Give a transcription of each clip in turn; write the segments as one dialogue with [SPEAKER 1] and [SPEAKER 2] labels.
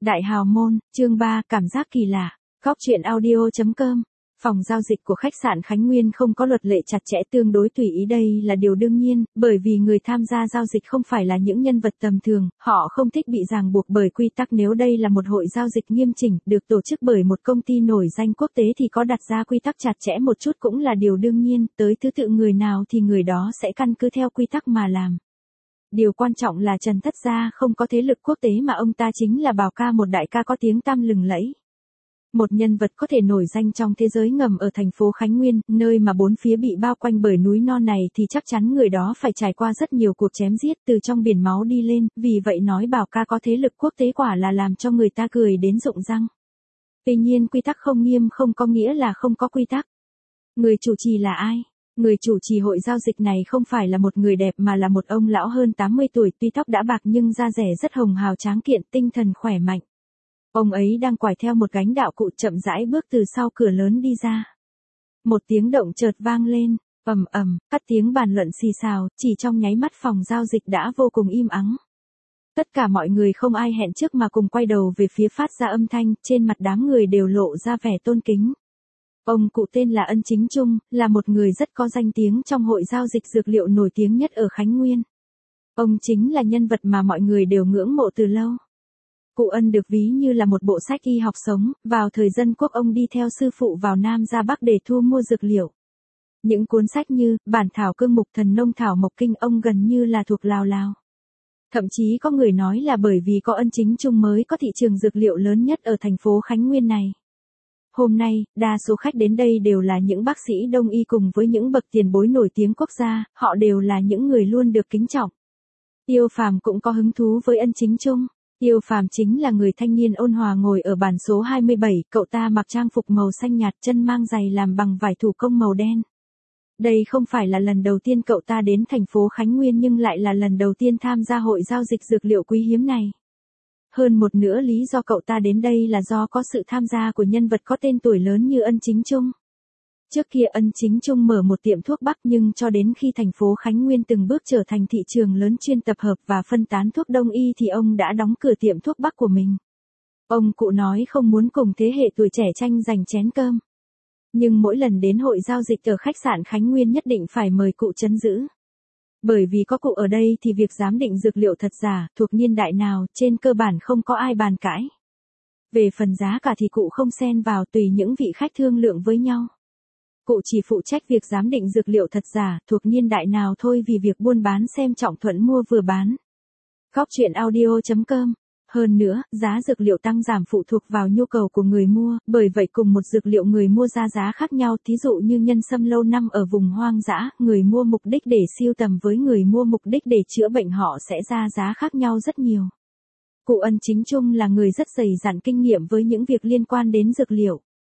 [SPEAKER 1] Đại hào môn, chương 3, cảm giác kỳ lạ. Góc truyện audio.com. Phòng giao dịch của khách sạn Khánh Nguyên không có luật lệ chặt chẽ, tương đối tùy ý, đây là điều đương nhiên, bởi vì người tham gia giao dịch không phải là những nhân vật tầm thường, họ không thích bị ràng buộc bởi quy tắc. Nếu đây là một hội giao dịch nghiêm chỉnh, được tổ chức bởi một công ty nổi danh quốc tế thì có đặt ra quy tắc chặt chẽ một chút cũng là điều đương nhiên, tới thứ tự người nào thì người đó sẽ căn cứ theo quy tắc mà làm. Điều quan trọng là Trần Thất Gia không có thế lực quốc tế mà ông ta chính là Bảo Ca, một đại ca có tiếng tăm lừng lẫy. Một nhân vật có thể nổi danh trong thế giới ngầm ở thành phố Khánh Nguyên, nơi mà bốn phía bị bao quanh bởi núi non này, thì chắc chắn người đó phải trải qua rất nhiều cuộc chém giết từ trong biển máu đi lên, vì vậy nói Bảo Ca có thế lực quốc tế quả là làm cho người ta cười đến rụng răng. Tuy nhiên quy tắc không nghiêm không có nghĩa là không có quy tắc. Người chủ trì là ai? Người chủ trì hội giao dịch này không phải là một người đẹp mà là một ông lão hơn 80 tuổi, tuy tóc đã bạc nhưng da dẻ rất hồng hào, tráng kiện, tinh thần khỏe mạnh. Ông ấy đang quải theo một gánh đạo cụ, chậm rãi bước từ sau cửa lớn đi ra. Một tiếng động chợt vang lên, ầm ầm, các tiếng bàn luận xì xào, chỉ trong nháy mắt phòng giao dịch đã vô cùng im ắng. Tất cả mọi người không ai hẹn trước mà cùng quay đầu về phía phát ra âm thanh, trên mặt đám người đều lộ ra vẻ tôn kính. Ông cụ tên là Ân Chính Trung, là một người rất có danh tiếng trong hội giao dịch dược liệu nổi tiếng nhất ở Khánh Nguyên. Ông chính là nhân vật mà mọi người đều ngưỡng mộ từ lâu. Cụ Ân được ví như là một bộ sách y học sống, vào thời Dân Quốc ông đi theo sư phụ vào Nam ra Bắc để thu mua dược liệu. Những cuốn sách như Bản thảo cương mục, Thần nông thảo mộc kinh ông gần như là thuộc lào lào. Thậm chí có người nói là bởi vì có Ân Chính Trung mới có thị trường dược liệu lớn nhất ở thành phố Khánh Nguyên này. Hôm nay, đa số khách đến đây đều là những bác sĩ đông y cùng với những bậc tiền bối nổi tiếng quốc gia, họ đều là những người luôn được kính trọng. Tiêu Phàm cũng có hứng thú với Ân Chính Trung. Tiêu Phàm chính là người thanh niên ôn hòa ngồi ở bàn số 27, cậu ta mặc trang phục màu xanh nhạt, chân mang giày làm bằng vải thủ công màu đen. Đây không phải là lần đầu tiên cậu ta đến thành phố Khánh Nguyên nhưng lại là lần đầu tiên tham gia hội giao dịch dược liệu quý hiếm này. Hơn một nửa lý do cậu ta đến đây là do có sự tham gia của nhân vật có tên tuổi lớn như Ân Chính Trung. Trước kia Ân Chính Trung mở một tiệm thuốc bắc, nhưng cho đến khi thành phố Khánh Nguyên từng bước trở thành thị trường lớn chuyên tập hợp và phân tán thuốc đông y thì ông đã đóng cửa tiệm thuốc bắc của mình. Ông cụ nói không muốn cùng thế hệ tuổi trẻ tranh giành chén cơm. Nhưng mỗi lần đến hội giao dịch ở khách sạn Khánh Nguyên nhất định phải mời cụ trấn giữ. Bởi vì có cụ ở đây thì việc giám định dược liệu thật giả, thuộc niên đại nào, trên cơ bản không có ai bàn cãi. Về phần giá cả thì cụ không xen vào, tùy những vị khách thương lượng với nhau. Cụ chỉ phụ trách việc giám định dược liệu thật giả, thuộc niên đại nào thôi, vì việc buôn bán xem trọng thuận mua vừa bán. Góc truyện audio.com. Hơn nữa, giá dược liệu tăng giảm phụ thuộc vào nhu cầu của người mua, bởi vậy cùng một dược liệu người mua ra giá khác nhau, thí dụ như nhân sâm lâu năm ở vùng hoang dã, người mua mục đích để sưu tầm với người mua mục đích để chữa bệnh họ sẽ ra giá khác nhau rất nhiều. Cụ Ân Chính Trung là người rất dày dặn kinh nghiệm với những việc liên quan đến dược liệu.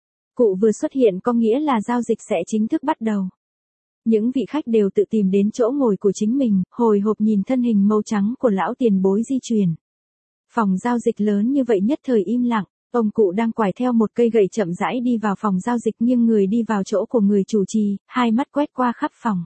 [SPEAKER 1] Cụ vừa xuất hiện có nghĩa là giao dịch sẽ chính thức bắt đầu. Những vị khách đều tự tìm đến chỗ ngồi của chính mình, hồi hộp nhìn thân hình màu trắng của lão tiền bối di chuyển. Phòng giao dịch lớn như vậy nhất thời im lặng, ông cụ đang quải theo một cây gậy chậm rãi đi vào phòng giao dịch, nghiêng người đi vào chỗ của người chủ trì, hai mắt quét qua khắp phòng.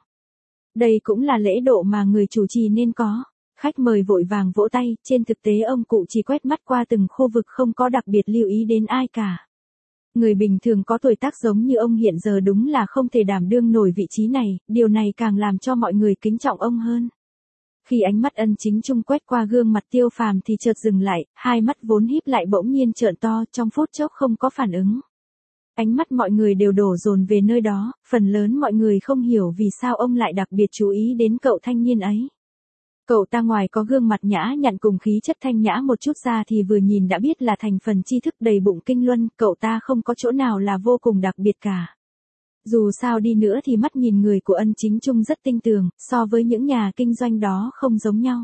[SPEAKER 1] Đây cũng là lễ độ mà người chủ trì nên có. Khách mời vội vàng vỗ tay, trên thực tế ông cụ chỉ quét mắt qua từng khu vực, không có đặc biệt lưu ý đến ai cả. Người bình thường có tuổi tác giống như ông hiện giờ đúng là không thể đảm đương nổi vị trí này, điều này càng làm cho mọi người kính trọng ông hơn. Khi ánh mắt Ân Chính Trung quét qua gương mặt Tiêu Phàm thì chợt dừng lại, hai mắt vốn híp lại bỗng nhiên trợn to, trong phút chốc không có phản ứng. Ánh mắt mọi người đều đổ dồn về nơi đó, phần lớn mọi người không hiểu vì sao ông lại đặc biệt chú ý đến cậu thanh niên ấy. Cậu ta ngoài có gương mặt nhã nhặn cùng khí chất thanh nhã một chút ra thì vừa nhìn đã biết là thành phần tri thức đầy bụng kinh luân, cậu ta không có chỗ nào là vô cùng đặc biệt cả. Dù sao đi nữa thì mắt nhìn người của Ân Chính Trung rất tinh tường, so với những nhà kinh doanh đó không giống nhau.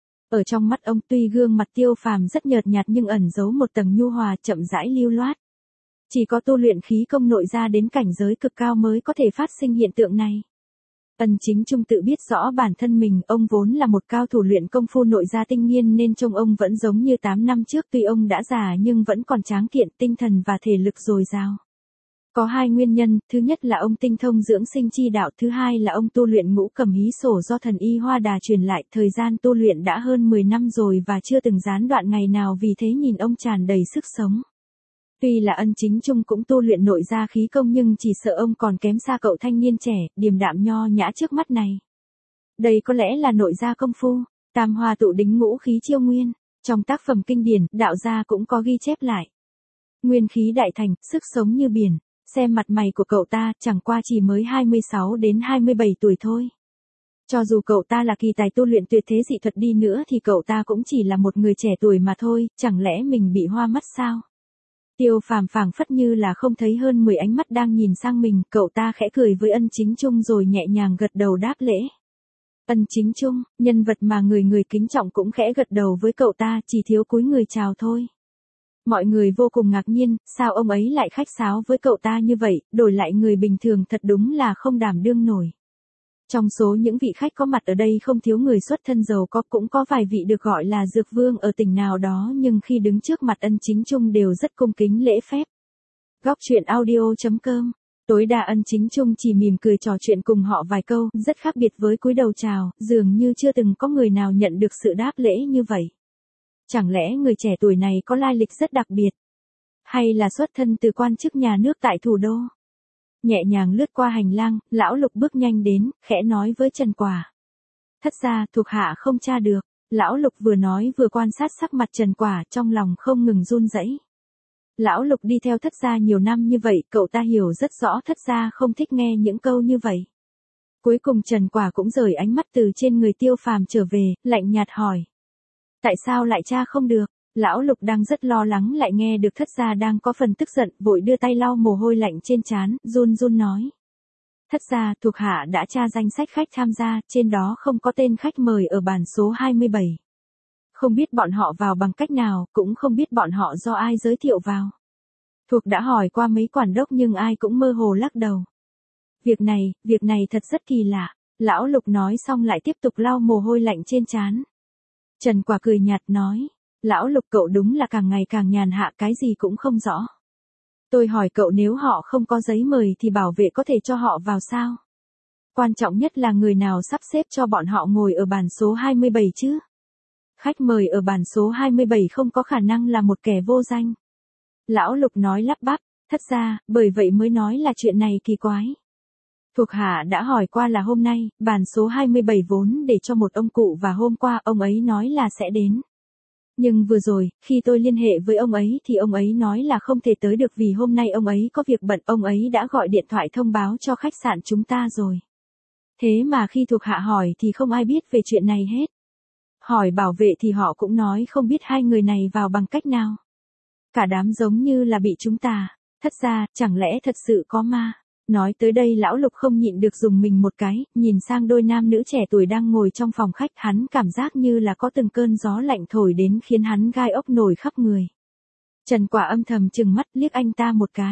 [SPEAKER 1] Ở trong mắt ông tuy gương mặt Tiêu Phàm rất nhợt nhạt nhưng ẩn giấu một tầng nhu hòa chậm rãi lưu loát. Chỉ có tu luyện khí công nội ra đến cảnh giới cực cao mới có thể phát sinh hiện tượng này. Ân Chính Trung tự biết rõ bản thân mình, ông vốn là một cao thủ luyện công phu nội gia tinh nghiên nên trông ông vẫn giống như 8 năm trước, tuy ông đã già nhưng vẫn còn tráng kiện, tinh thần và thể lực dồi dào. Có hai nguyên nhân, thứ nhất là ông tinh thông dưỡng sinh chi đạo, thứ hai là ông tu luyện ngũ cầm hí sổ do thần y Hoa Đà truyền lại, thời gian tu luyện đã hơn 10 năm rồi và chưa từng gián đoạn ngày nào, vì thế nhìn ông tràn đầy sức sống. Tuy là Ân Chính Trung cũng tu luyện nội gia khí công nhưng chỉ sợ ông còn kém xa cậu thanh niên trẻ, điềm đạm nho nhã trước mắt này. Đây có lẽ là nội gia công phu, tam hoa tụ đính ngũ khí chiêu nguyên, trong tác phẩm kinh điển, đạo gia cũng có ghi chép lại. Nguyên khí đại thành, sức sống như biển, xem mặt mày của cậu ta, chẳng qua chỉ mới 26 đến 27 tuổi thôi. Cho dù cậu ta là kỳ tài tu luyện tuyệt thế dị thuật đi nữa thì cậu ta cũng chỉ là một người trẻ tuổi mà thôi, chẳng lẽ mình bị hoa mắt sao? Tiêu Phàm phảng phất như là không thấy hơn 10 ánh mắt đang nhìn sang mình, cậu ta khẽ cười với Ân Chính Trung rồi nhẹ nhàng gật đầu đáp lễ. Ân Chính Trung, nhân vật mà người người kính trọng cũng khẽ gật đầu với cậu ta, chỉ thiếu cúi người chào thôi. Mọi người vô cùng ngạc nhiên, sao ông ấy lại khách sáo với cậu ta như vậy, đổi lại người bình thường thật đúng là không đảm đương nổi. Trong số những vị khách có mặt ở đây không thiếu người xuất thân giàu có, cũng có vài vị được gọi là dược vương ở tỉnh nào đó, nhưng khi đứng trước mặt Ân Chính Trung đều rất cung kính lễ phép. Góc truyện audio.com. Tối đa Ân Chính Trung chỉ mỉm cười trò chuyện cùng họ vài câu, rất khác biệt với cúi đầu chào, dường như chưa từng có người nào nhận được sự đáp lễ như vậy. Chẳng lẽ người trẻ tuổi này có lai lịch rất đặc biệt? Hay là xuất thân từ quan chức nhà nước tại thủ đô? Nhẹ nhàng lướt qua hành lang, lão Lục bước nhanh đến, khẽ nói với Trần Quả. Thất gia, thuộc hạ không tra được. Lão Lục vừa nói vừa quan sát sắc mặt Trần Quả, trong lòng không ngừng run rẩy. Lão Lục đi theo thất gia nhiều năm như vậy, cậu ta hiểu rất rõ thất gia không thích nghe những câu như vậy. Cuối cùng Trần Quả cũng rời ánh mắt từ trên người Tiêu Phàm trở về, lạnh nhạt hỏi. Tại sao lại tra không được? Lão Lục đang rất lo lắng lại nghe được thất gia đang có phần tức giận, vội đưa tay lau mồ hôi lạnh trên trán, run run nói. Thất gia, thuộc hạ đã tra danh sách khách tham gia, trên đó không có tên khách mời ở bản số 27. Không biết bọn họ vào bằng cách nào, cũng không biết bọn họ do ai giới thiệu vào. Thuộc đã hỏi qua mấy quản đốc nhưng ai cũng mơ hồ lắc đầu. Việc này thật rất kỳ lạ. Lão Lục nói xong lại tiếp tục lau mồ hôi lạnh trên trán. Trần Quả cười nhạt nói. Lão Lục, cậu đúng là càng ngày càng nhàn hạ, cái gì cũng không rõ. Tôi hỏi cậu, nếu họ không có giấy mời thì bảo vệ có thể cho họ vào sao? Quan trọng nhất là người nào sắp xếp cho bọn họ ngồi ở bàn số 27 chứ? Khách mời ở bàn số 27 không có khả năng là một kẻ vô danh. Lão Lục nói lắp bắp, thất gia, bởi vậy mới nói là chuyện này kỳ quái. Thuộc hạ đã hỏi qua là hôm nay, bàn số 27 vốn để cho một ông cụ và hôm qua ông ấy nói là sẽ đến. Nhưng vừa rồi, khi tôi liên hệ với ông ấy thì ông ấy nói là không thể tới được vì hôm nay ông ấy có việc bận, ông ấy đã gọi điện thoại thông báo cho khách sạn chúng ta rồi. Thế mà khi thuộc hạ hỏi thì không ai biết về chuyện này hết. Hỏi bảo vệ thì họ cũng nói không biết hai người này vào bằng cách nào. Cả đám giống như là bị chúng ta. Thất gia, chẳng lẽ thật sự có ma? Nói tới đây lão Lục không nhịn được dùng mình một cái, nhìn sang đôi nam nữ trẻ tuổi đang ngồi trong phòng khách, hắn cảm giác như là có từng cơn gió lạnh thổi đến khiến hắn gai ốc nổi khắp người. Trần Quả âm thầm trừng mắt liếc anh ta một cái.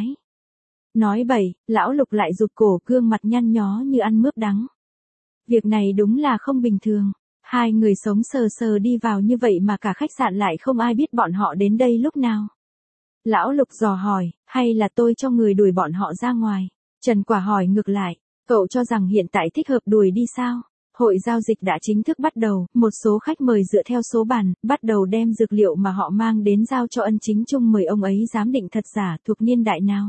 [SPEAKER 1] Nói bậy, lão Lục lại rụt cổ, gương mặt nhăn nhó như ăn mướp đắng. Việc này đúng là không bình thường. Hai người sống sờ sờ đi vào như vậy mà cả khách sạn lại không ai biết bọn họ đến đây lúc nào. Lão Lục dò hỏi, hay là tôi cho người đuổi bọn họ ra ngoài? Trần Quả hỏi ngược lại, cậu cho rằng hiện tại thích hợp đuổi đi sao? Hội giao dịch đã chính thức bắt đầu, một số khách mời dựa theo số bàn, bắt đầu đem dược liệu mà họ mang đến giao cho Ân Chính Trung, mời ông ấy giám định thật giả thuộc niên đại nào.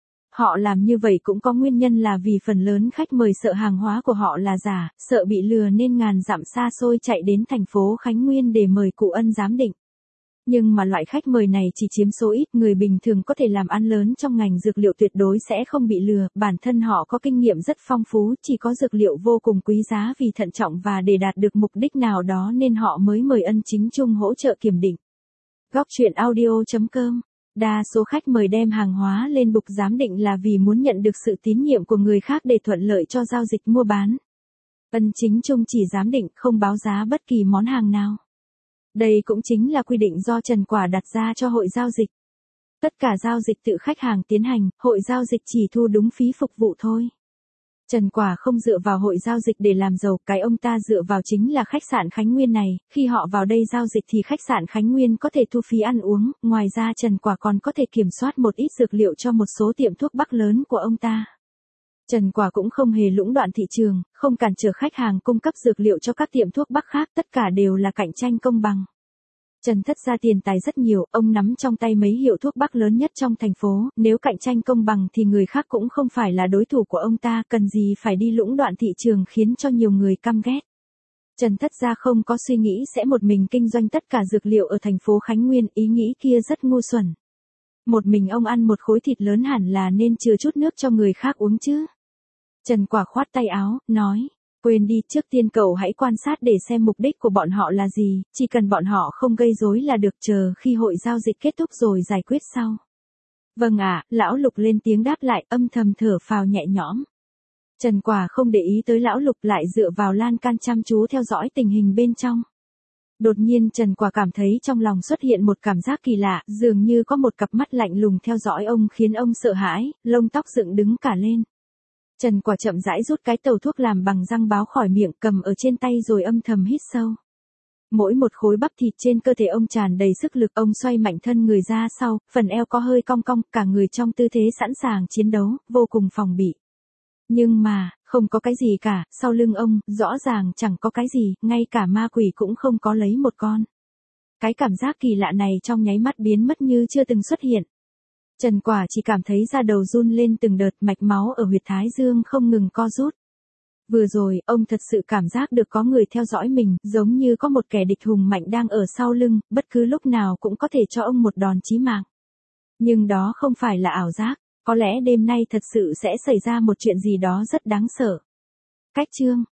[SPEAKER 1] Họ làm như vậy cũng có nguyên nhân là vì phần lớn khách mời sợ hàng hóa của họ là giả, sợ bị lừa nên ngàn dặm xa xôi chạy đến thành phố Khánh Nguyên để mời cụ Ân giám định. Nhưng mà loại khách mời này chỉ chiếm số ít, người bình thường có thể làm ăn lớn trong ngành dược liệu tuyệt đối sẽ không bị lừa, bản thân họ có kinh nghiệm rất phong phú, chỉ có dược liệu vô cùng quý giá, vì thận trọng và để đạt được mục đích nào đó nên họ mới mời Ân Chính Trung hỗ trợ kiểm định. Góc truyện audio.com. Đa số khách mời đem hàng hóa lên bục giám định là vì muốn nhận được sự tín nhiệm của người khác để thuận lợi cho giao dịch mua bán. Ân Chính Trung chỉ giám định, không báo giá bất kỳ món hàng nào. Đây cũng chính là quy định do Trần Quả đặt ra cho hội giao dịch. Tất cả giao dịch tự khách hàng tiến hành, hội giao dịch chỉ thu đúng phí phục vụ thôi. Trần Quả không dựa vào hội giao dịch để làm giàu, cái ông ta dựa vào chính là khách sạn Khánh Nguyên này, khi họ vào đây giao dịch thì khách sạn Khánh Nguyên có thể thu phí ăn uống, ngoài ra Trần Quả còn có thể kiểm soát một ít dược liệu cho một số tiệm thuốc Bắc lớn của ông ta. Trần Quả cũng không hề lũng đoạn thị trường, không cản trở khách hàng cung cấp dược liệu cho các tiệm thuốc Bắc khác, tất cả đều là cạnh tranh công bằng. Trần Thất ra tiền tài rất nhiều, ông nắm trong tay mấy hiệu thuốc Bắc lớn nhất trong thành phố, nếu cạnh tranh công bằng thì người khác cũng không phải là đối thủ của ông ta, cần gì phải đi lũng đoạn thị trường khiến cho nhiều người căm ghét. Trần Thất gia không có suy nghĩ sẽ một mình kinh doanh tất cả dược liệu ở thành phố Khánh Nguyên, ý nghĩ kia rất ngu xuẩn. Một mình ông ăn một khối thịt lớn hẳn là nên chừa chút nước cho người khác uống chứ. Trần Quả khoát tay áo, nói. Quên đi, trước tiên cậu hãy quan sát để xem mục đích của bọn họ là gì, chỉ cần bọn họ không gây rối là được, chờ khi hội giao dịch kết thúc rồi giải quyết sau. Vâng ạ, Lão Lục lên tiếng đáp lại, âm thầm thở phào nhẹ nhõm. Trần Quả không để ý tới Lão Lục, lại dựa vào lan can chăm chú theo dõi tình hình bên trong. Đột nhiên Trần Quả cảm thấy trong lòng xuất hiện một cảm giác kỳ lạ, dường như có một cặp mắt lạnh lùng theo dõi ông khiến ông sợ hãi, lông tóc dựng đứng cả lên. Trần Quả chậm rãi rút cái tàu thuốc làm bằng răng báo khỏi miệng, cầm ở trên tay rồi âm thầm hít sâu. Mỗi một khối bắp thịt trên cơ thể ông tràn đầy sức lực, ông xoay mạnh thân người ra sau, phần eo có hơi cong cong, cả người trong tư thế sẵn sàng chiến đấu, vô cùng phòng bị. Nhưng mà, không có cái gì cả, sau lưng ông, rõ ràng chẳng có cái gì, ngay cả ma quỷ cũng không có lấy một con. Cái cảm giác kỳ lạ này trong nháy mắt biến mất như chưa từng xuất hiện. Trần Quả chỉ cảm thấy da đầu run lên từng đợt, mạch máu ở huyệt thái dương không ngừng co rút. Vừa rồi, ông thật sự cảm giác được có người theo dõi mình, giống như có một kẻ địch hùng mạnh đang ở sau lưng, bất cứ lúc nào cũng có thể cho ông một đòn chí mạng. Nhưng đó không phải là ảo giác, có lẽ đêm nay thật sự sẽ xảy ra một chuyện gì đó rất đáng sợ. Cách chương